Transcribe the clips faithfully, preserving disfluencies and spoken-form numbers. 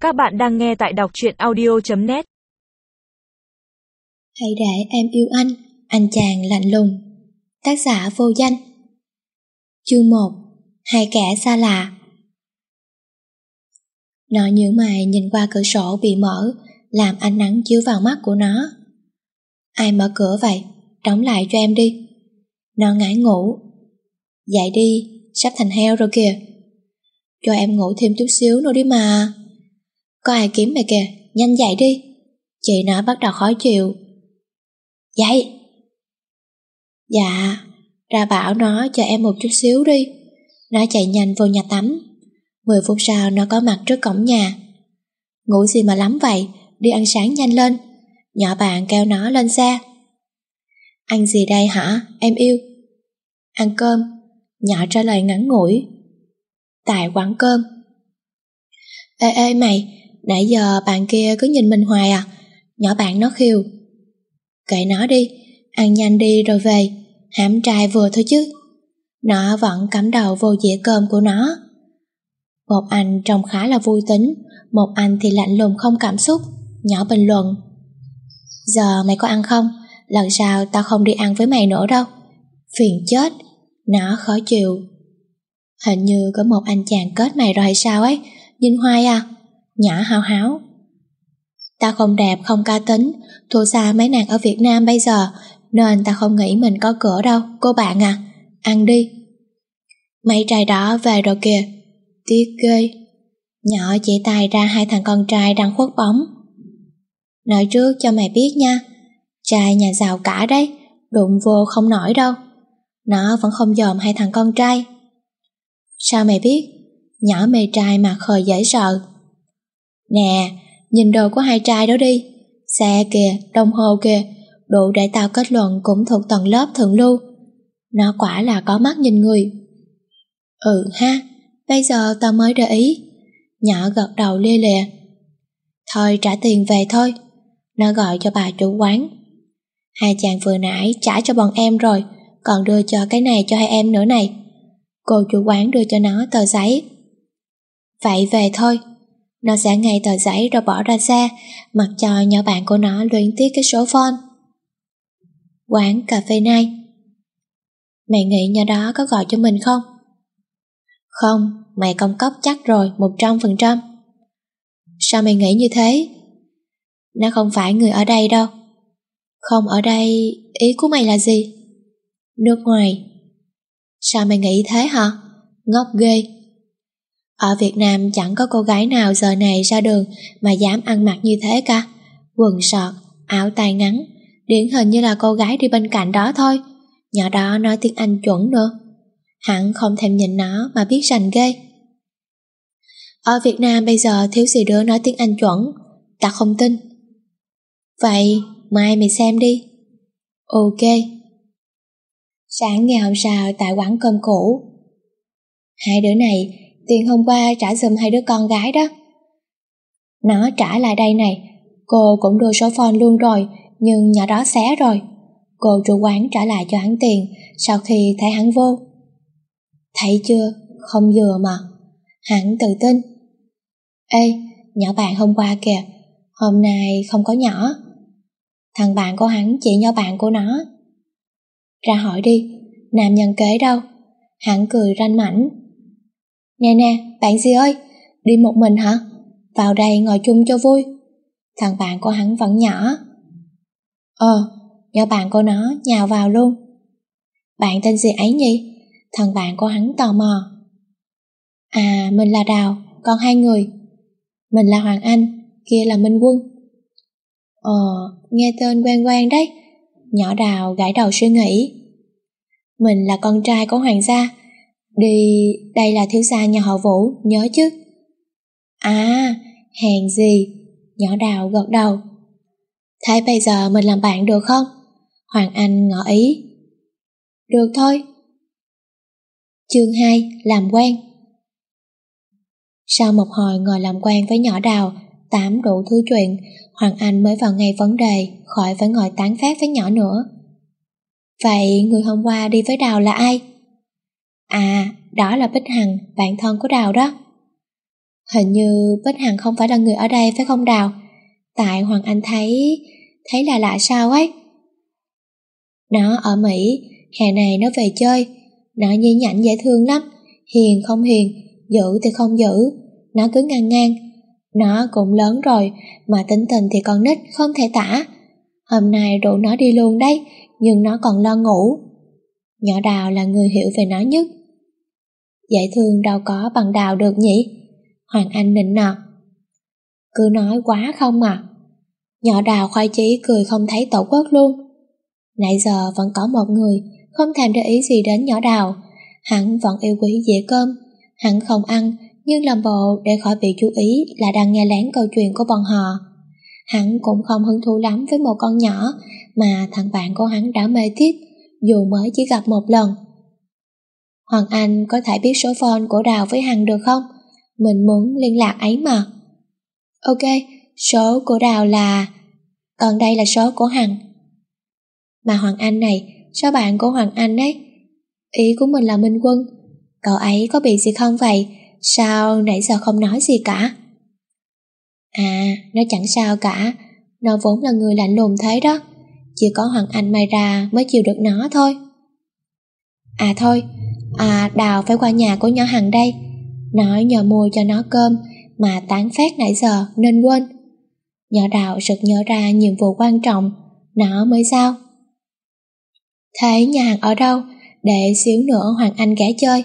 Các bạn đang nghe tại đọc truyện audio chấm net. Hãy để em yêu anh, anh chàng lạnh lùng. Tác giả vô danh. Chương một. Hai kẻ xa lạ. Nó nhíu mày nhìn qua cửa sổ bị mở, làm ánh nắng chiếu vào mắt của nó. Ai mở cửa vậy? Đóng lại cho em đi. Nó ngái ngủ. Dậy đi, sắp thành heo rồi kìa. Cho em ngủ thêm chút xíu nữa đi mà. Có ai kiếm mày kìa, nhanh dậy đi. Chị nó bắt đầu khó chịu. Dậy. Dạ, ra bảo nó cho em một chút xíu đi. Nó chạy nhanh vô nhà tắm. Mười phút sau nó có mặt trước cổng nhà. Ngủ gì mà lắm vậy, đi ăn sáng nhanh lên. Nhỏ bạn kêu nó lên xe. Ăn gì đây hả, em yêu? Ăn cơm. Nhỏ trả lời ngắn ngủi. Tại quán cơm. Ê ê mày, nãy giờ bạn kia cứ nhìn mình hoài à? Nhỏ bạn nó khiêu. Kệ nó đi, ăn nhanh đi rồi về. Hãm trai vừa thôi chứ. Nó vẫn cắm đầu vô dĩa cơm của nó. Một anh trông khá là vui tính, một anh thì lạnh lùng không cảm xúc. Nhỏ bình luận. Giờ mày có ăn không? Lần sau tao không đi ăn với mày nữa đâu. Phiền chết. Nó khó chịu. Hình như có một anh chàng kết mày rồi hay sao ấy. Nhìn hoài à? Nhỏ háo háo. Tao không đẹp, không cá tính, thua xa mấy nàng ở Việt Nam bây giờ, nên tao không nghĩ mình có cửa đâu, cô bạn à. Ăn đi. Mấy trai đó về rồi kìa. Tiếc ghê. Nhỏ chỉ tay ra hai thằng con trai đang khuất bóng. Nói trước cho mày biết nha, trai nhà giàu cả đấy, đụng vô không nổi đâu. Nó vẫn không dòm hai thằng con trai. Sao mày biết? Nhỏ mê trai mà khờ dễ sợ. Nè, nhìn đồ của hai trai đó đi. Xe kìa, đồng hồ kìa, đủ để tao kết luận cũng thuộc tầng lớp thượng lưu. Nó quả là có mắt nhìn người. Ừ ha, bây giờ tao mới để ý. Nhỏ gật đầu lia lịa. Thôi trả tiền về thôi. Nó gọi cho bà chủ quán. Hai chàng vừa nãy trả cho bọn em rồi, còn đưa cho cái này cho hai em nữa này. Cô chủ quán đưa cho nó tờ giấy. Vậy về thôi. Nó sẽ ngay tờ giấy rồi bỏ ra xe, mặc cho nhỏ bạn của nó luyến tiếc cái số phone. Quán cà phê này. Mày nghĩ nhỏ đó có gọi cho mình không? Không, mày công cốc chắc rồi, một trăm phần trăm. Sao mày nghĩ như thế? Nó không phải người ở đây đâu. Không ở đây, ý của mày là gì? Nước ngoài. Sao mày nghĩ thế hả? Ngốc ghê. Ở Việt Nam chẳng có cô gái nào giờ này ra đường mà dám ăn mặc như thế cả. Quần sọt, áo tay ngắn, điển hình như là cô gái đi bên cạnh đó thôi. Nhỏ đó nói tiếng Anh chuẩn nữa. Hẳn không thèm nhìn nó mà biết rành ghê. Ở Việt Nam bây giờ thiếu gì đứa nói tiếng Anh chuẩn. Ta không tin. Vậy mai mày xem đi. Ok. Sáng ngày hôm sau tại quán cơm cũ. Hai đứa này, tiền hôm qua trả giùm hai đứa con gái đó. Nó trả lại đây này. Cô cũng đưa số phone luôn rồi, nhưng nhỏ đó xé rồi. Cô chủ quán trả lại cho hắn tiền sau khi thấy hắn vô. Thấy chưa, không vừa mà. Hắn tự tin. Ê, nhỏ bạn hôm qua kìa, hôm nay không có nhỏ. Thằng bạn của hắn chỉ nhỏ bạn của nó. Ra hỏi đi, nam nhân kế đâu? Hắn cười ranh mảnh. Nè nè, bạn gì ơi, đi một mình hả? Vào đây ngồi chung cho vui. Thằng bạn của hắn vẫn nhỏ. Ờ, nhỏ bạn của nó nhào vào luôn. Bạn tên gì ấy nhỉ? Thằng bạn của hắn tò mò. À, mình là Đào, còn hai người. Mình là Hoàng Anh, kia là Minh Quân. Ờ, nghe tên quen quen đấy. Nhỏ Đào gãi đầu suy nghĩ. Mình là con trai của Hoàng gia. Đi, đây là thiếu gia nhà họ Vũ, nhớ chứ? À, hèn gì. Nhỏ Đào gật đầu. Thế bây giờ mình làm bạn được không? Hoàng Anh ngỏ ý. Được thôi. Chương hai. Làm quen. Sau một hồi ngồi làm quen với nhỏ Đào, tám đủ thứ chuyện, Hoàng Anh mới vào ngay vấn đề, khỏi phải ngồi tán phét với nhỏ nữa. Vậy người hôm qua đi với Đào là ai? À, đó là Bích Hằng, bạn thân của Đào đó. Hình như Bích Hằng không phải là người ở đây phải không Đào? Tại Hoàng Anh thấy... thấy là lạ sao ấy. Nó ở Mỹ, hè này nó về chơi. Nó nhí nhảnh dễ thương lắm, hiền không hiền, dữ thì không dữ. Nó cứ ngang ngang. Nó cũng lớn rồi, mà tính tình thì còn nít không thể tả. Hôm nay rủ nó đi luôn đấy, nhưng nó còn lo ngủ. Nhỏ Đào là người hiểu về nó nhất. Dễ thương đâu có bằng Đào được nhỉ? Hoàng Anh nịnh nọt. Cứ nói quá không à. Nhỏ Đào khoái chí cười không thấy tổ quốc luôn. Nãy giờ vẫn có một người không thèm để ý gì đến nhỏ Đào. Hắn vẫn yêu quý dĩa cơm. Hắn không ăn, nhưng làm bộ để khỏi bị chú ý là đang nghe lén câu chuyện của bọn họ. Hắn cũng không hứng thú lắm với một con nhỏ mà thằng bạn của hắn đã mê tít, dù mới chỉ gặp một lần. Hoàng Anh có thể biết số phone của Đào với Hằng được không? Mình muốn liên lạc ấy mà. Ok, số của Đào là... còn đây là số của Hằng. Mà Hoàng Anh này, số bạn của Hoàng Anh ấy. Ý của mình là Minh Quân. Cậu ấy có bị gì không vậy? Sao nãy giờ không nói gì cả? À, nó chẳng sao cả. Nó vốn là người lạnh lùng thế đó. Chỉ có Hoàng Anh may ra mới chịu được nó thôi. À thôi, à Đào phải qua nhà của nhỏ Hằng đây. Nói nhờ mua cho nó cơm mà tán phét nãy giờ nên quên. Nhỏ Đào sực nhớ ra nhiệm vụ quan trọng. Nó mới sao? Thế nhà Hằng ở đâu? Để xíu nữa Hoàng Anh ghé chơi.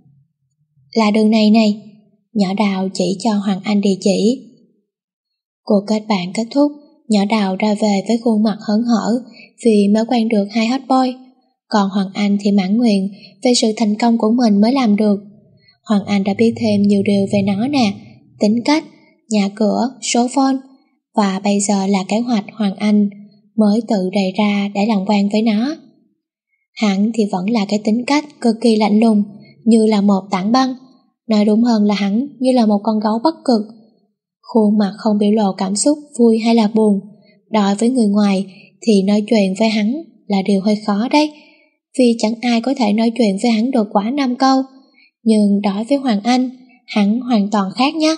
Là đường này này. Nhỏ Đào chỉ cho Hoàng Anh địa chỉ. Cuộc kết bạn kết thúc, nhỏ Đào ra về với khuôn mặt hớn hở vì mới quen được hai hot boy. Còn Hoàng Anh thì mãn nguyện về sự thành công của mình mới làm được. Hoàng Anh đã biết thêm nhiều điều về nó nè, tính cách, nhà cửa, số phone, và bây giờ là kế hoạch Hoàng Anh mới tự đề ra để làm quen với nó. Hắn thì vẫn là cái tính cách cực kỳ lạnh lùng, như là một tảng băng. Nói đúng hơn là hắn như là một con gấu Bắc Cực. Khuôn mặt không biểu lộ cảm xúc vui hay là buồn. Đối với người ngoài thì nói chuyện với hắn là điều hơi khó đấy, vì chẳng ai có thể nói chuyện với hắn được quá năm câu. Nhưng đối với Hoàng Anh, hắn hoàn toàn khác nhé.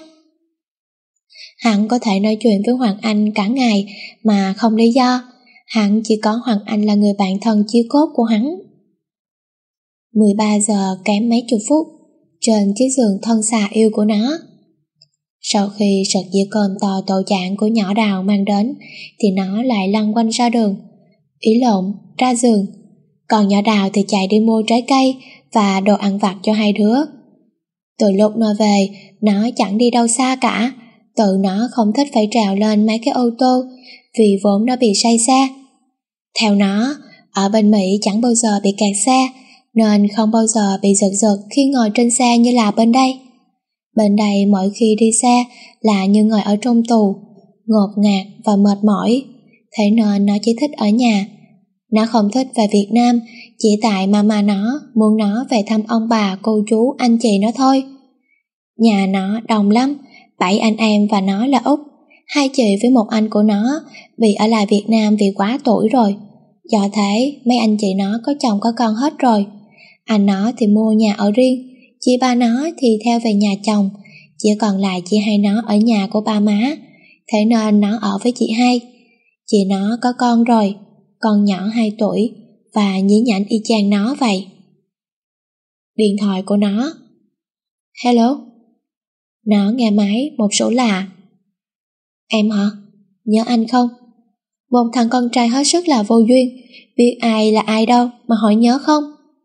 Hắn có thể nói chuyện với Hoàng Anh cả ngày mà không lý do. Hắn chỉ có Hoàng Anh là người bạn thân chia cốt của hắn. mười ba giờ kém mấy chục phút, trên chiếc giường thân xà yêu của nó. Sau khi sật dĩa cơm to tổ trạng của nhỏ Đào mang đến, thì nó lại lăn quanh ra đường. Ý lộn, ra giường. Còn nhỏ Đào thì chạy đi mua trái cây và đồ ăn vặt cho hai đứa. Từ lúc nó về, nó chẳng đi đâu xa cả. Tự nó không thích phải trèo lên mấy cái ô tô, vì vốn nó bị say xe. Theo nó, ở bên Mỹ chẳng bao giờ bị kẹt xe, nên không bao giờ bị giật giật khi ngồi trên xe như là bên đây. Bên đây mỗi khi đi xe là như ngồi ở trong tù, ngột ngạt và mệt mỏi. Thế nên nó chỉ thích ở nhà. Nó không thích về Việt Nam chỉ tại mama nó muốn nó về thăm ông bà, cô chú, anh chị nó thôi. Nhà nó đông lắm, bảy anh em và nó là út. Hai chị với một anh của nó bị ở lại Việt Nam vì quá tuổi rồi. Do thế mấy anh chị nó có chồng có con hết rồi. Anh nó thì mua nhà ở riêng, chị ba nó thì theo về nhà chồng, chỉ còn lại chị hai nó ở nhà của ba má. Thế nên nó ở với chị hai. Chị nó có con rồi, con nhỏ hai tuổi và nhí nhảnh y chang nó vậy. Điện thoại của nó. Hello. Nó nghe máy một số lạ. Em hả? Nhớ anh không? Một thằng con trai hết sức là vô duyên, biết ai là ai đâu mà hỏi nhớ không?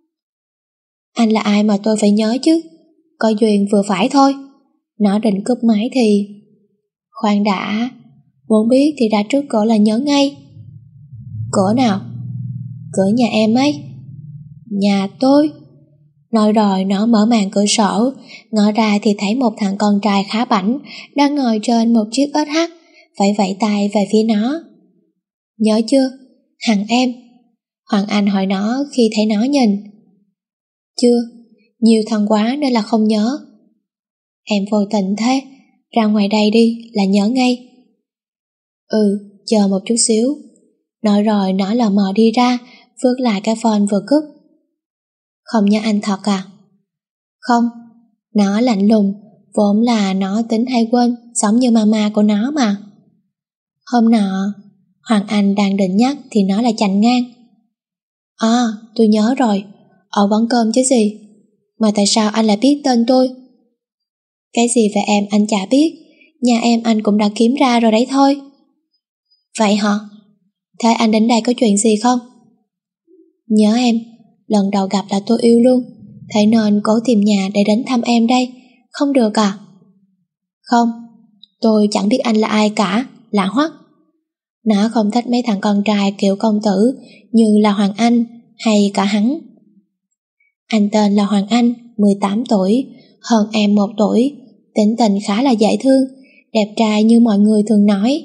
Anh là ai mà tôi phải nhớ chứ? Có duyên vừa phải thôi. Nó định cúp máy thì... Khoan đã, muốn biết thì ra trước cửa là nhớ ngay. Cửa nào? Cửa nhà em ấy. Nhà tôi? Nói rồi nó mở màn cửa sổ, ngó ra thì thấy một thằng con trai khá bảnh đang ngồi trên một chiếc ét hát, vẫy vẫy tay về phía nó. Nhớ chưa? Hằng em. Hoàng Anh hỏi nó khi thấy nó nhìn. Chưa, nhiều thằng quá nên là không nhớ. Em vô tình thế, ra ngoài đây đi là nhớ ngay. Ừ, chờ một chút xíu. Nói rồi nó lờ mờ đi ra, vứt lại cái phone vừa cướp. Không nhớ anh thật à? Không. Nó lạnh lùng, vốn là nó tính hay quên, giống như mama của nó mà. Hôm nọ, Hoàng Anh đang định nhắc thì nó lại chặn ngang. À, tôi nhớ rồi, ở quán cơm chứ gì. Mà tại sao anh lại biết tên tôi? Cái gì về em anh chả biết, nhà em anh cũng đã kiếm ra rồi đấy thôi. Vậy hả? Thế anh đến đây có chuyện gì không? Nhớ em, lần đầu gặp là tôi yêu luôn, thế nên cố tìm nhà để đến thăm em đây, không được à? Không, tôi chẳng biết anh là ai cả, lạ hoắc. Nó không thích mấy thằng con trai kiểu công tử như là Hoàng Anh hay cả hắn. Anh tên là Hoàng Anh, mười tám tuổi, hơn em một tuổi, tính tình khá là dễ thương, đẹp trai như mọi người thường nói.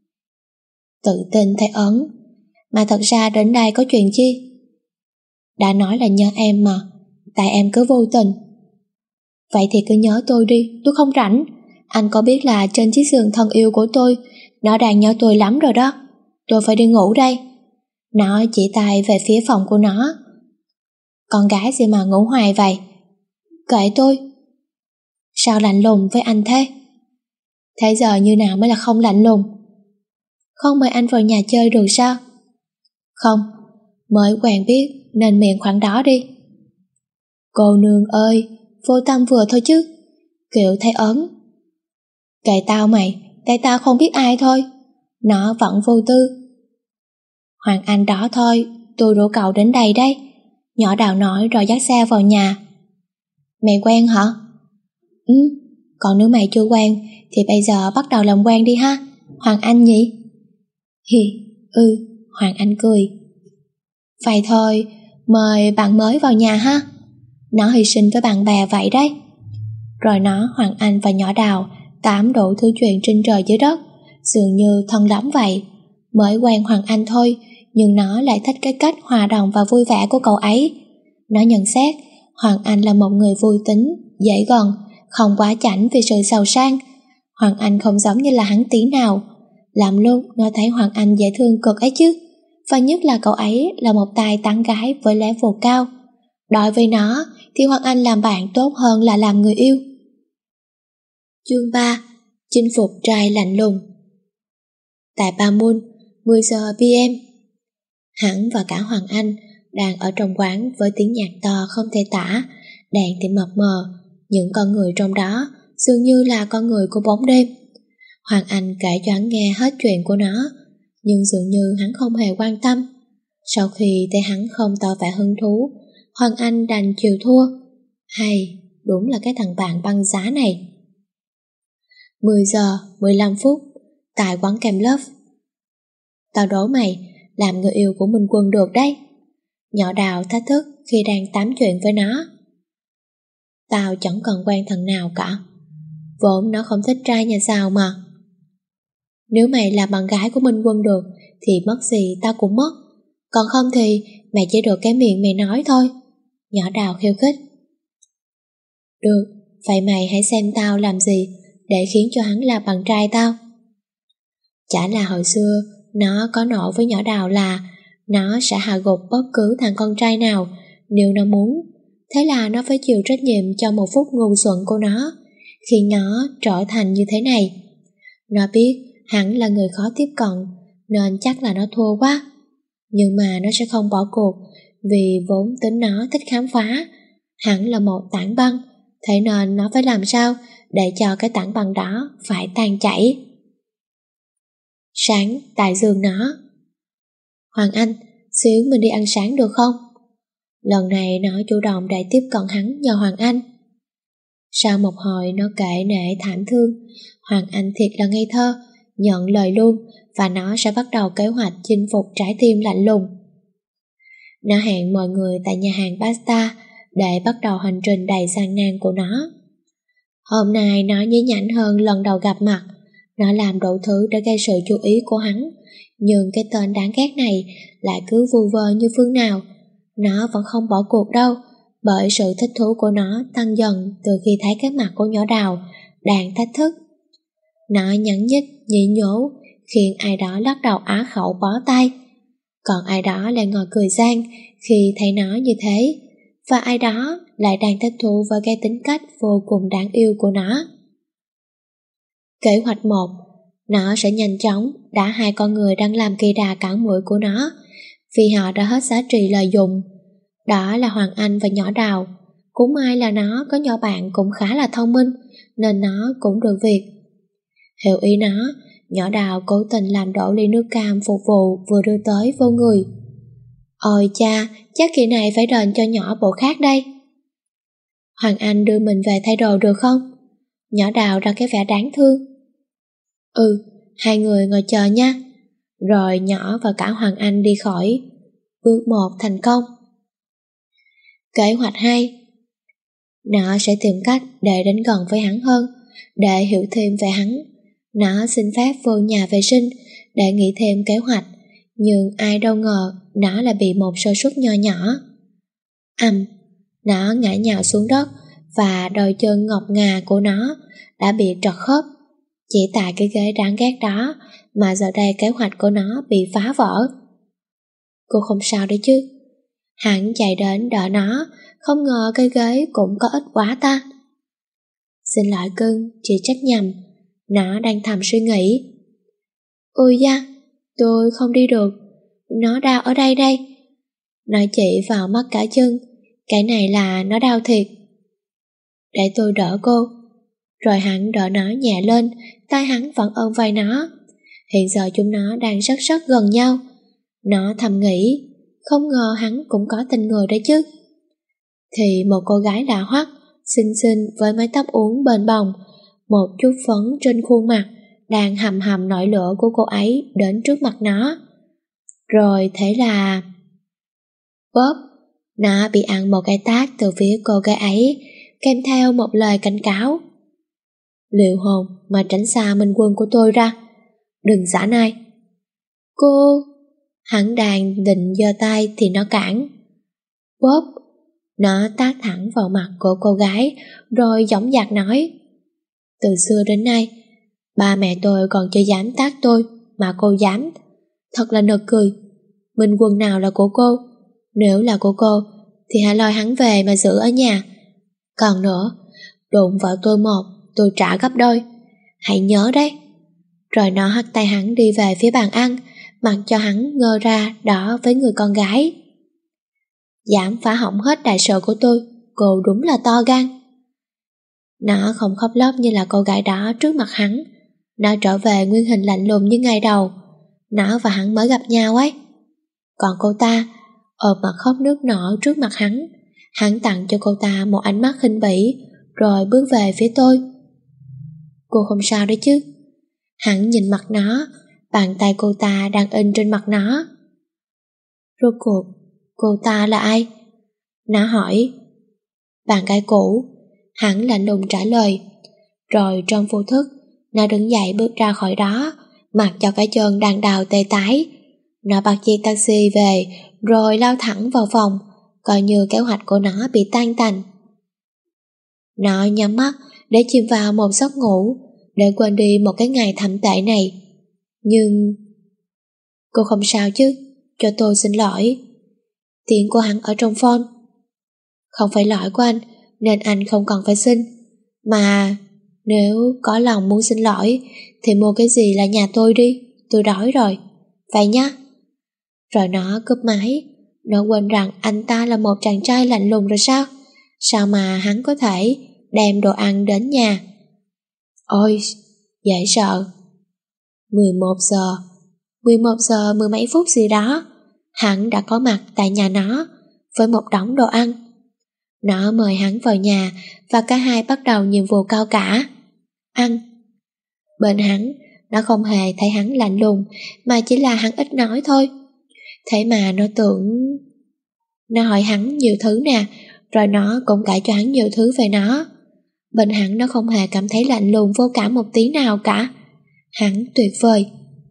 Tự tin thấy ớn, mà thật ra đến đây có chuyện chi? Đã nói là nhớ em mà, tại em cứ vô tình. Vậy thì cứ nhớ tôi đi, tôi không rảnh. Anh có biết là trên chiếc giường thân yêu của tôi, nó đang nhớ tôi lắm rồi đó. Tôi phải đi ngủ đây. Nó chỉ tay về phía phòng của nó. Con gái gì mà ngủ hoài vậy? Kệ tôi. Sao lạnh lùng với anh thế? Thế giờ như nào mới là không lạnh lùng? Không mời anh vào nhà chơi được sao? Không, mới quen biết nên miệng khoảng đó đi. Cô nương ơi, vô tâm vừa thôi chứ, kiểu thấy ớn. Kệ tao mày, tại tao không biết ai thôi. Nó vẫn vô tư. Hoàng Anh đó thôi, tôi rủ cậu đến đây đấy. Nhỏ Đào nói rồi dắt xe vào nhà. Mày quen hả? Ừ, còn nếu mày chưa quen thì bây giờ bắt đầu làm quen đi ha, Hoàng Anh nhỉ? Hi, ừ, Hoàng Anh cười. Vậy thôi, mời bạn mới vào nhà ha. Nó hy sinh với bạn bè vậy đấy. Rồi nó, Hoàng Anh và nhỏ Đào tám đủ thứ chuyện trên trời dưới đất, dường như thân lắm vậy. Mới quen Hoàng Anh thôi, nhưng nó lại thích cái cách hòa đồng và vui vẻ của cậu ấy. Nó nhận xét Hoàng Anh là một người vui tính, dễ gần, không quá chảnh vì sự giàu sang. Hoàng Anh không giống như là hắn tí nào. Làm lúc nó thấy Hoàng Anh dễ thương cực ấy chứ. Và nhất là cậu ấy là một tài tán gái với level cao. Đối với nó thì Hoàng Anh làm bạn tốt hơn là làm người yêu. Chương ba. Chinh phục trai lạnh lùng. Tại Pamun, mười giờ pê em. Hắn và cả Hoàng Anh đang ở trong quán với tiếng nhạc to không thể tả, đèn thì mập mờ, những con người trong đó dường như là con người của bóng đêm. Hoàng Anh kể cho hắn nghe hết chuyện của nó, nhưng dường như hắn không hề quan tâm. Sau khi thấy hắn không tỏ vẻ hứng thú, Hoàng Anh đành chịu thua. Hay, đúng là cái thằng bạn băng giá này. mười giờ mười lăm phút, tại quán kem Love. Tao đố mày, làm người yêu của Minh Quân được đấy. Nhỏ Đào thách thức khi đang tám chuyện với nó. Tao chẳng cần quen thằng nào cả, vốn nó không thích trai nhà giàu mà. Nếu mày là bạn gái của Minh Quân được thì mất gì tao cũng mất, còn không thì mày chỉ được cái miệng mày nói thôi. Nhỏ Đào khiêu khích. Được, vậy mày hãy xem tao làm gì để khiến cho hắn là bạn trai tao. Chả là hồi xưa nó có nộ với nhỏ Đào là nó sẽ hạ gục bất cứ thằng con trai nào nếu nó muốn. Thế là nó phải chịu trách nhiệm cho một phút ngu xuẩn của nó khi nó trở thành như thế này. Nó biết hắn là người khó tiếp cận nên chắc là nó thua quá. Nhưng mà nó sẽ không bỏ cuộc vì vốn tính nó thích khám phá. Hắn là một tảng băng, thế nên nó phải làm sao để cho cái tảng băng đó phải tan chảy. Sáng tại giường nó. Hoàng Anh, xíu mình đi ăn sáng được không? Lần này nó chủ động để tiếp cận hắn nhờ Hoàng Anh. Sau một hồi nó kể nể thảm thương, Hoàng Anh thiệt là ngây thơ, nhận lời luôn và nó sẽ bắt đầu kế hoạch chinh phục trái tim lạnh lùng. Nó hẹn mọi người tại nhà hàng pasta để bắt đầu hành trình đầy gian nan của nó. Hôm nay nó nhí nhảnh hơn lần đầu gặp mặt. Nó làm đủ thứ để gây sự chú ý của hắn, nhưng cái tên đáng ghét này lại cứ vu vơ như phương nào. Nó vẫn không bỏ cuộc đâu, bởi sự thích thú của nó tăng dần từ khi thấy cái mặt của nhỏ Đào đang thách thức. Nó nhẫn nhích, nhị nhố, khiến ai đó lắc đầu á khẩu bó tay. Còn ai đó lại ngồi cười gian khi thấy nó như thế, và ai đó lại đang thích thú với cái tính cách vô cùng đáng yêu của nó. Kế hoạch một, nó sẽ nhanh chóng đá hai con người đang làm kỳ đà cản mũi của nó, vì họ đã hết giá trị lợi dụng. Đó là Hoàng Anh và nhỏ Đào. Cũng may là nó có nhỏ bạn cũng khá là thông minh, nên nó cũng được việc. Hiểu ý nó, nhỏ Đào cố tình làm đổ ly nước cam phục vụ vừa đưa tới vô người. Ôi cha, chắc kỳ này phải đền cho nhỏ bộ khác đây. Hoàng Anh đưa mình về thay đồ được không? Nhỏ Đào ra cái vẻ đáng thương. Ừ, hai người ngồi chờ nha. Rồi nhỏ và cả Hoàng Anh đi khỏi. Bước một thành công. Kế hoạch hai. Nó sẽ tìm cách để đến gần với hắn hơn, để hiểu thêm về hắn. Nó xin phép vô nhà vệ sinh để nghĩ thêm kế hoạch, nhưng ai đâu ngờ nó lại bị một sơ suất nho nhỏ. Ầm, nó ngã nhào xuống đất và đôi chân ngọc ngà của nó đã bị trật khớp. Chỉ tại cái ghế đáng ghét đó mà giờ đây kế hoạch của nó bị phá vỡ. Cô không sao đấy chứ? Hắn chạy đến đỡ nó, không ngờ cái ghế cũng có ít quá ta. Xin lỗi cưng, chị trách nhầm. Nó đang thầm suy nghĩ. Ôi da, tôi không đi được. Nó đau ở đây đây. Nó chỉ vào mắt cả chân. Cái này là nó đau thiệt. Để tôi đỡ cô. Rồi hắn đỡ nó nhẹ lên, tay hắn vẫn ôm vai nó. Hiện giờ chúng nó đang rất rất gần nhau. Nó thầm nghĩ, không ngờ hắn cũng có tình người đấy chứ. Thì một cô gái lạ hoắc, xinh xinh với mái tóc uốn bềnh bồng, một chút phấn trên khuôn mặt, đang hầm hầm nổi lửa của cô ấy đến trước mặt nó. Rồi thế là... Bóp, nó bị ăn một cái tát từ phía cô gái ấy, kèm theo một lời cảnh cáo. Liệu hồn mà tránh xa minh quân của tôi ra. Đừng xả nai. Cô... Hắn đang định giơ tay thì nó cản. Bóp. Nó tát thẳng vào mặt của cô gái, rồi dõng dạc nói. Từ xưa đến nay, ba mẹ tôi còn chưa dám tát tôi, mà cô dám. Thật là nực cười. Minh quân nào là của cô? Nếu là của cô, thì hãy lôi hắn về mà giữ ở nhà. Còn nữa, đụng vào tôi một, tôi trả gấp đôi. Hãy nhớ đấy. Rồi nó hất tay hắn đi về phía bàn ăn, mặc cho hắn ngơ ra đỏ với người con gái. Dám phá hỏng hết đại sự của tôi, cô đúng là to gan. Nó không khóc lóc như là cô gái đó trước mặt hắn. Nó trở về nguyên hình lạnh lùng như ngày đầu. Nó và hắn mới gặp nhau ấy. Còn cô ta ôm mặt khóc nước nở trước mặt hắn. Hắn tặng cho cô ta một ánh mắt khinh bỉ, rồi bước về phía tôi. Cô không sao đấy chứ? Hắn nhìn mặt nó, bàn tay cô ta đang in trên mặt nó. Rốt cuộc, cô ta là ai? Nó hỏi. Bạn gái cũ. Hắn lạnh lùng trả lời. Rồi trong vô thức, nó đứng dậy bước ra khỏi đó, mặc cho cái chân đang đào tê tái. Nó bắt chiếc taxi về, rồi lao thẳng vào phòng, coi như kế hoạch của nó bị tan tành. Nó nhắm mắt để chìm vào một giấc ngủ, để quên đi một cái ngày thậm tệ này. Nhưng... Cô không sao chứ? Cho tôi xin lỗi. Tiếng của hắn ở trong phone. Không phải lỗi của anh, nên anh không cần phải xin. Mà nếu có lòng muốn xin lỗi thì mua cái gì là nhà tôi đi. Tôi đói rồi. Vậy nhá. Rồi nó cúp máy. Nó quên rằng anh ta là một chàng trai lạnh lùng rồi sao? Sao mà hắn có thể đem đồ ăn đến nhà? Ôi, dễ sợ. mười một giờ mười một giờ mười mấy phút gì đó, hắn đã có mặt tại nhà nó với một đống đồ ăn. Nó mời hắn vào nhà và cả hai bắt đầu nhiệm vụ cao cả. Ăn. Bên hắn, nó không hề thấy hắn lạnh lùng, mà chỉ là hắn ít nói thôi. Thế mà nó tưởng... Nó hỏi hắn nhiều thứ nè, rồi nó cũng kể cho hắn nhiều thứ về nó. Bên hắn nó không hề cảm thấy lạnh lùng vô cảm một tí nào cả. Hắn tuyệt vời.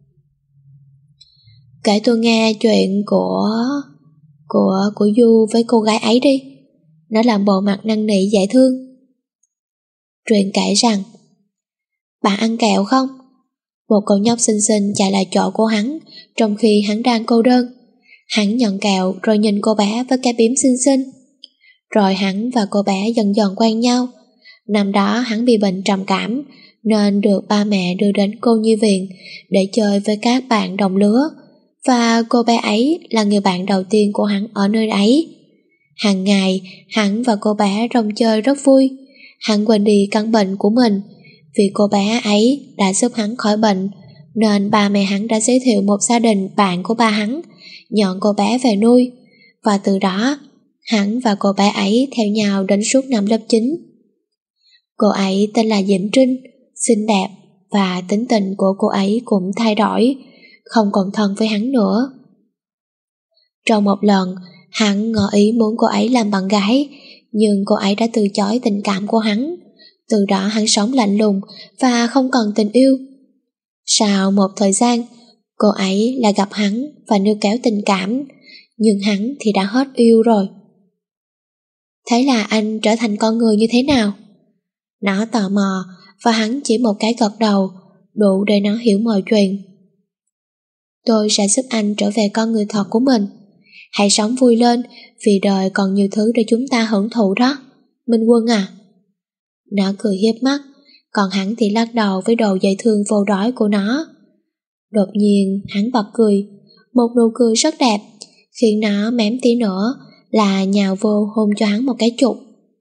Kể tôi nghe chuyện của... Của... của Du với cô gái ấy đi. Nó làm bộ mặt năn nỉ dễ thương. Truyện kể rằng, bạn ăn kẹo không? Một cậu nhóc xinh xinh chạy lại chỗ của hắn, trong khi hắn đang cô đơn. Hắn nhận kẹo rồi nhìn cô bé với cái bím xinh xinh. Rồi hắn và cô bé dần dần quen nhau. Năm đó hắn bị bệnh trầm cảm, nên được ba mẹ đưa đến cô nhi viện để chơi với các bạn đồng lứa, và cô bé ấy là người bạn đầu tiên của hắn ở nơi ấy. Hàng ngày, hắn và cô bé rong chơi rất vui. Hắn quên đi căn bệnh của mình. Vì cô bé ấy đã giúp hắn khỏi bệnh, nên ba mẹ hắn đã giới thiệu một gia đình bạn của ba hắn, nhận cô bé về nuôi. Và từ đó, hắn và cô bé ấy theo nhau đến suốt năm lớp chín. Cô ấy tên là Diễm Trinh, xinh đẹp, và tính tình của cô ấy cũng thay đổi, không còn thân với hắn nữa. Trong một lần, hắn ngỏ ý muốn cô ấy làm bạn gái, nhưng cô ấy đã từ chối tình cảm của hắn. Từ đó hắn sống lạnh lùng và không còn tình yêu. Sau một thời gian, cô ấy lại gặp hắn và níu kéo tình cảm, nhưng hắn thì đã hết yêu rồi. Thế là anh trở thành con người như thế nào? Nó tò mò và hắn chỉ một cái gật đầu, đủ để nó hiểu mọi chuyện. Tôi sẽ giúp anh trở về con người thật của mình. Hãy sống vui lên, vì đời còn nhiều thứ để chúng ta hưởng thụ đó, Minh Quân à. Nó cười hiếp mắt, còn hắn thì lắc đầu với đồ dễ thương vô đói của nó. Đột nhiên hắn bật cười, một nụ cười rất đẹp, khiến nó mém tí nữa là nhào vô hôn cho hắn một cái chụp.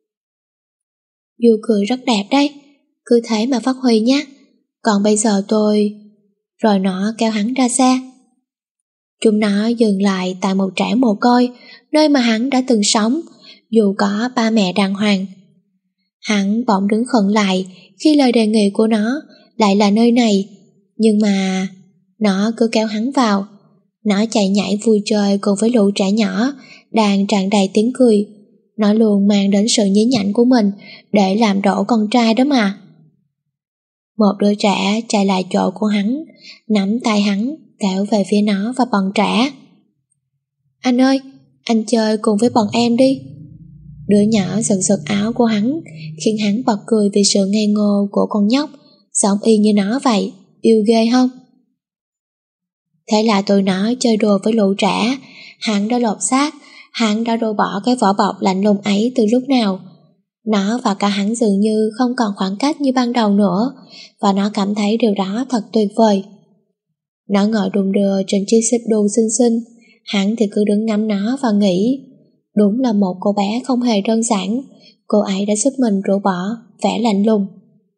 Du cười rất đẹp đấy, cứ thế mà phát huy nhé. Còn bây giờ tôi... Rồi nó kéo hắn ra xe. Chúng nó dừng lại tại một trại mồ côi, nơi mà hắn đã từng sống, dù có ba mẹ đàng hoàng. Hắn bỗng đứng khựng lại khi lời đề nghị của nó lại là nơi này, nhưng mà nó cứ kéo hắn vào. Nó chạy nhảy vui chơi cùng với lũ trẻ nhỏ đang tràn đầy tiếng cười. Nó luôn mang đến sự nhí nhảnh của mình để làm đổ con trai đó mà. Một đứa trẻ chạy lại chỗ của hắn, nắm tay hắn kéo về phía nó và bần trẻ. Anh ơi, anh chơi cùng với bọn em đi. Đứa nhỏ giật giật áo của hắn, khiến hắn bật cười vì sự ngây ngô của con nhóc, giống y như nó vậy, yêu ghê không? Thế là tụi nó chơi đùa với lũ trẻ. Hắn đã lột xác, hắn đã đổ bỏ cái vỏ bọc lạnh lùng ấy từ lúc nào. Nó và cả hắn dường như không còn khoảng cách như ban đầu nữa, và nó cảm thấy điều đó thật tuyệt vời. Nó ngồi đung đưa trên chiếc xích đu xinh xinh, hắn thì cứ đứng ngắm nó và nghĩ, đúng là một cô bé không hề đơn giản, cô ấy đã giúp mình rũ bỏ vẻ lạnh lùng.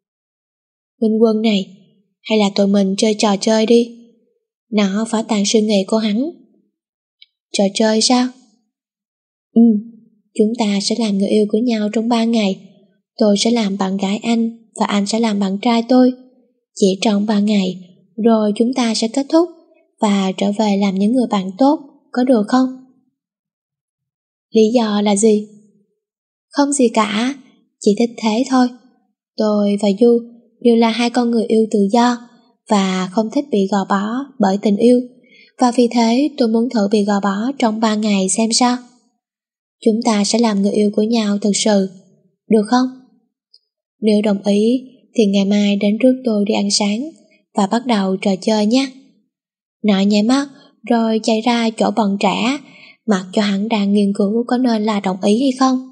Minh Quân này, hay là tụi mình chơi trò chơi đi? Nó phá tan suy nghĩ của hắn. Trò chơi sao? Ừ, chúng ta sẽ làm người yêu của nhau trong ba ngày. Tôi sẽ làm bạn gái anh và anh sẽ làm bạn trai tôi. Chỉ trong ba ngày, rồi chúng ta sẽ kết thúc và trở về làm những người bạn tốt, có được không? Lý do là gì? Không gì cả, chỉ thích thế thôi. Tôi và Du đều là hai con người yêu tự do và không thích bị gò bó bởi tình yêu, và vì thế tôi muốn thử bị gò bó trong ba ngày xem sao. Chúng ta sẽ làm người yêu của nhau thực sự, được không? Nếu đồng ý thì ngày mai đến rước tôi đi ăn sáng và bắt đầu trò chơi nhé. Nó nháy mắt rồi chạy ra chỗ bọn trẻ, mặc cho hắn đang nghiên cứu có nên là đồng ý hay không.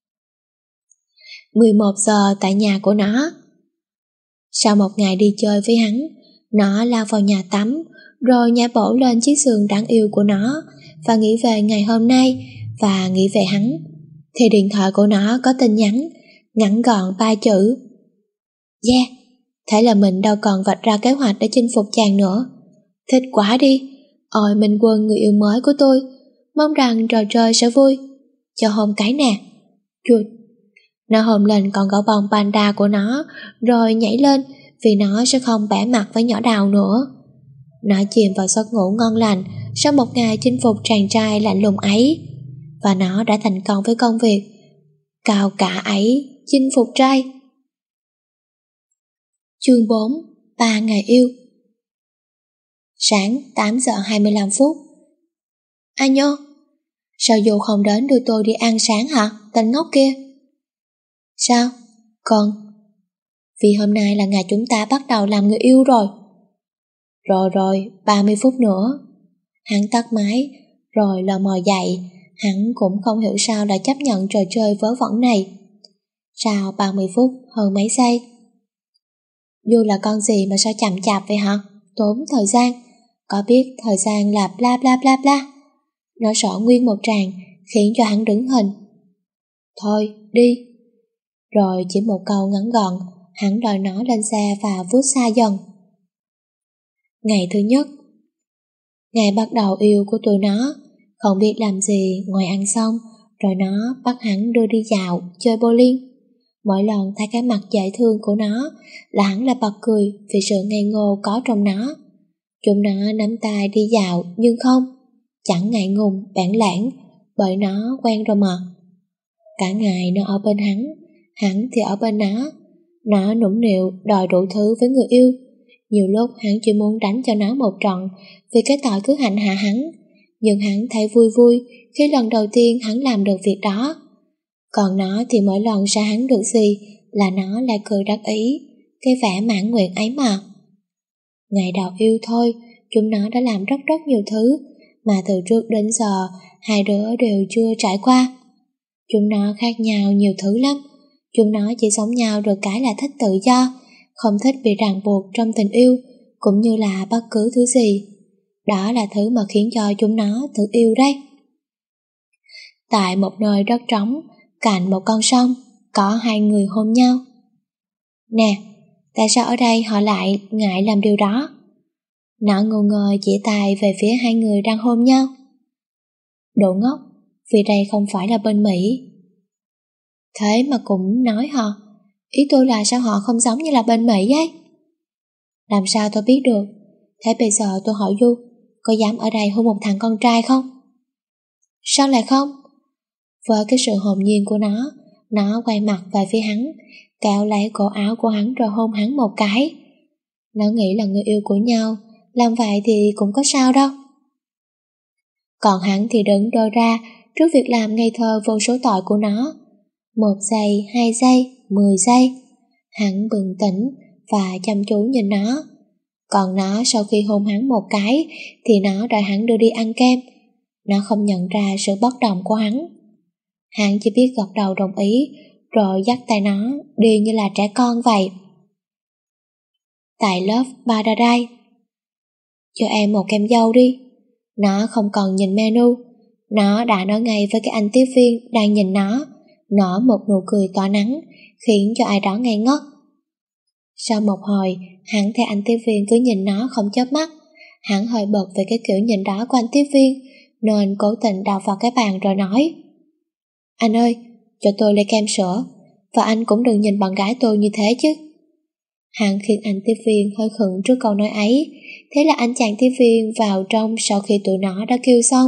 mười một giờ tại nhà của nó. Sau một ngày đi chơi với hắn, nó lao vào nhà tắm, rồi nhả bổ lên chiếc giường đáng yêu của nó và nghĩ về ngày hôm nay và nghĩ về hắn. Thì điện thoại của nó có tin nhắn, ngắn gọn ba chữ. Yeah, thế là mình đâu còn vạch ra kế hoạch để chinh phục chàng nữa. Thích quá đi. Ôi Minh Quân, người yêu mới của tôi, mong rằng trò chơi sẽ vui. Cho hôn cái nè. Chuột. Nó hôn lên con gấu bông panda của nó, rồi nhảy lên vì nó sẽ không bẻ mặt với nhỏ Đào nữa. Nó chìm vào giấc ngủ ngon lành sau một ngày chinh phục chàng trai lạnh lùng ấy, và nó đã thành công với công việc cao cả ấy, chinh phục trai. Chương bốn. Ba ngày yêu. Sáng tám giờ hai mươi lăm phút. Anh nhô, sao dù không đến đưa tôi đi ăn sáng hả, tên ngốc kia? Sao? Còn? Vì hôm nay là ngày chúng ta bắt đầu làm người yêu rồi. Rồi rồi, ba mươi phút nữa. Hắn tắt máy, rồi lờ mò dậy. Hắn cũng không hiểu sao đã chấp nhận trò chơi vớ vẩn này. Sau ba mươi phút hơn mấy giây. Dù là con gì mà sao chậm chạp vậy hả? Tốn thời gian. Có biết thời gian là bla bla bla bla. Nó sỏ nguyên một tràng, khiến cho hắn đứng hình. Thôi, đi. Rồi chỉ một câu ngắn gọn, hắn đòi nó lên xe và vút xa dần. Ngày thứ nhất. Ngày bắt đầu yêu của tụi nó, không biết làm gì ngoài ăn xong, rồi nó bắt hắn đưa đi dạo, chơi bowling. Mỗi lần thấy cái mặt dễ thương của nó là hắn lại bật cười vì sự ngây ngô có trong nó. Chúng nó nắm tay đi dạo nhưng không, chẳng ngại ngùng, bản lãng, bởi nó quen rồi mà. Cả ngày nó ở bên hắn, hắn thì ở bên nó. Nó nũng nịu đòi đủ thứ với người yêu. Nhiều lúc hắn chỉ muốn đánh cho nó một trận vì cái tội cứ hành hạ hắn, nhưng hắn thấy vui vui khi lần đầu tiên hắn làm được việc đó. Còn nó thì mỗi lần ra hắn được gì là nó lại cười đắc ý, cái vẻ mãn nguyện ấy mà. Ngày đầu yêu thôi, chúng nó đã làm rất rất nhiều thứ mà từ trước đến giờ hai đứa đều chưa trải qua. Chúng nó khác nhau nhiều thứ lắm. Chúng nó chỉ giống nhau được cái là thích tự do, không thích bị ràng buộc trong tình yêu, cũng như là bất cứ thứ gì. Đó là thứ mà khiến cho chúng nó tự yêu đấy. Tại một nơi đất trống, cạnh một con sông, có hai người hôn nhau. Nè, tại sao ở đây họ lại ngại làm điều đó? Nó ngu ngơ chỉ tay về phía hai người đang hôn nhau. Đồ ngốc, vì đây không phải là bên Mỹ. Thế mà cũng nói họ. Ý tôi là sao họ không giống như là bên Mỹ ấy? Làm sao tôi biết được? Thế bây giờ tôi hỏi Du, có dám ở đây hôn một thằng con trai không? Sao lại không? Với cái sự hồn nhiên của nó, nó quay mặt về phía hắn, kéo lấy cổ áo của hắn rồi hôn hắn một cái. Nó nghĩ là người yêu của nhau, làm vậy thì cũng có sao đâu. Còn hắn thì đứng đơ ra trước việc làm ngây thơ vô số tội của nó. Một giây, hai giây, mười giây. Hắn bừng tỉnh và chăm chú nhìn nó. Còn nó sau khi hôn hắn một cái thì nó đòi hắn đưa đi ăn kem. Nó không nhận ra sự bất đồng của hắn. Hắn chỉ biết gật đầu đồng ý rồi dắt tay nó đi như là trẻ con vậy. Tại lớp Paradise. Cho em một kem dâu đi. Nó không còn nhìn menu. Nó đã nói ngay với cái anh tiếp viên đang nhìn nó, nở một nụ cười tỏa nắng, khiến cho ai đó ngây ngất. Sau một hồi, hắn thấy anh tiếp viên cứ nhìn nó không chớp mắt. Hắn hơi bực về cái kiểu nhìn đó của anh tiếp viên, nên cố tình đào vào cái bàn rồi nói: Anh ơi, cho tôi ly kem sữa, và anh cũng đừng nhìn bạn gái tôi như thế chứ. Hắn khiến anh tiếp viên hơi khựng trước câu nói ấy. Thế là anh chàng tiếp viên vào trong sau khi tụi nó đã kêu xong.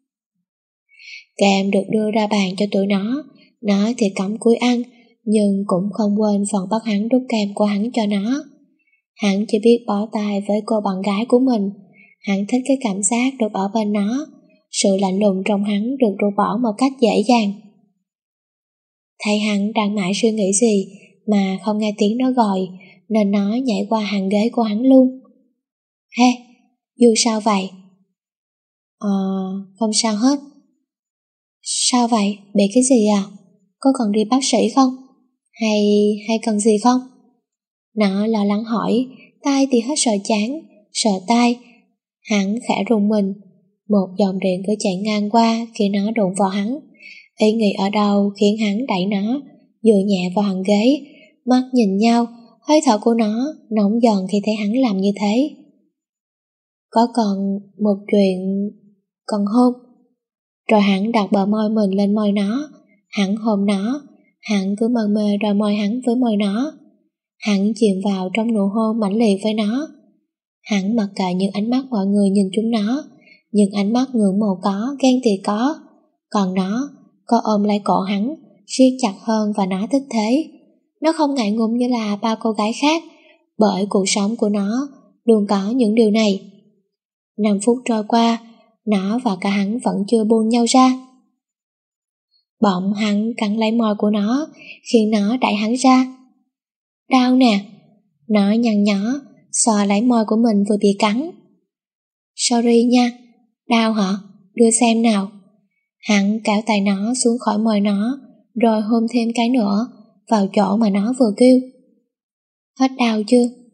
Kem được đưa ra bàn cho tụi nó. Nó thì cắm cúi ăn, nhưng cũng không quên phần bắt hắn đút kem của hắn cho nó. Hắn chỉ biết bỏ tay với cô bạn gái của mình. Hắn thích cái cảm giác được ở bên nó. Sự lạnh lùng trong hắn được rũ bỏ một cách dễ dàng. Thấy hắn đang mãi suy nghĩ gì mà không nghe tiếng nó gọi, nên nó nhảy qua hàng ghế của hắn luôn. He, Du sao vậy? Ờ, không sao hết. Sao vậy? Bị cái gì à? Có cần đi bác sĩ không? Hay hay cần gì không? Nó lo lắng hỏi, tay thì hết sợ chán, sợ tay. Hắn khẽ rùng mình. Một dòng điện cứ chạy ngang qua khi nó đụng vào hắn. Ý nghĩ ở đâu khiến hắn đẩy nó, dựa nhẹ vào hàng ghế, mắt nhìn nhau, hơi thở của nó nóng dần khi thấy hắn làm như thế. Có còn một chuyện cần hôn. Rồi hắn đặt bờ môi mình lên môi nó. Hắn hôn nó. Hắn cứ mân mê đòi môi hắn với môi nó. Hắn chìm vào trong nụ hôn mãnh liệt với nó. Hắn mặc kệ những ánh mắt mọi người nhìn chúng nó. Những ánh mắt ngưỡng mộ có, ghen tị có. Còn nó, có ôm lấy cổ hắn, siết chặt hơn và nó thích thế. Nó không ngại ngùng như là bao cô gái khác, bởi cuộc sống của nó luôn có những điều này. Năm phút trôi qua, nó và cả hắn vẫn chưa buông nhau ra. Bỗng hắn cắn lấy môi của nó, khiến nó đẩy hắn ra. Đau nè. Nó nhăn nhó, xò lấy môi của mình vừa bị cắn. Sorry nha. Đau hả? Đưa xem nào. Hắn kéo tay nó xuống khỏi môi nó, rồi hôn thêm cái nữa vào chỗ mà nó vừa kêu. Hết đau chưa?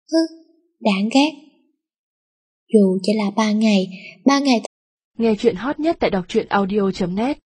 Hứ, đáng ghét. Dù chỉ là ba ngày, ba ngày. Nghe chuyện hot nhất tại đọc truyện audio chấm net.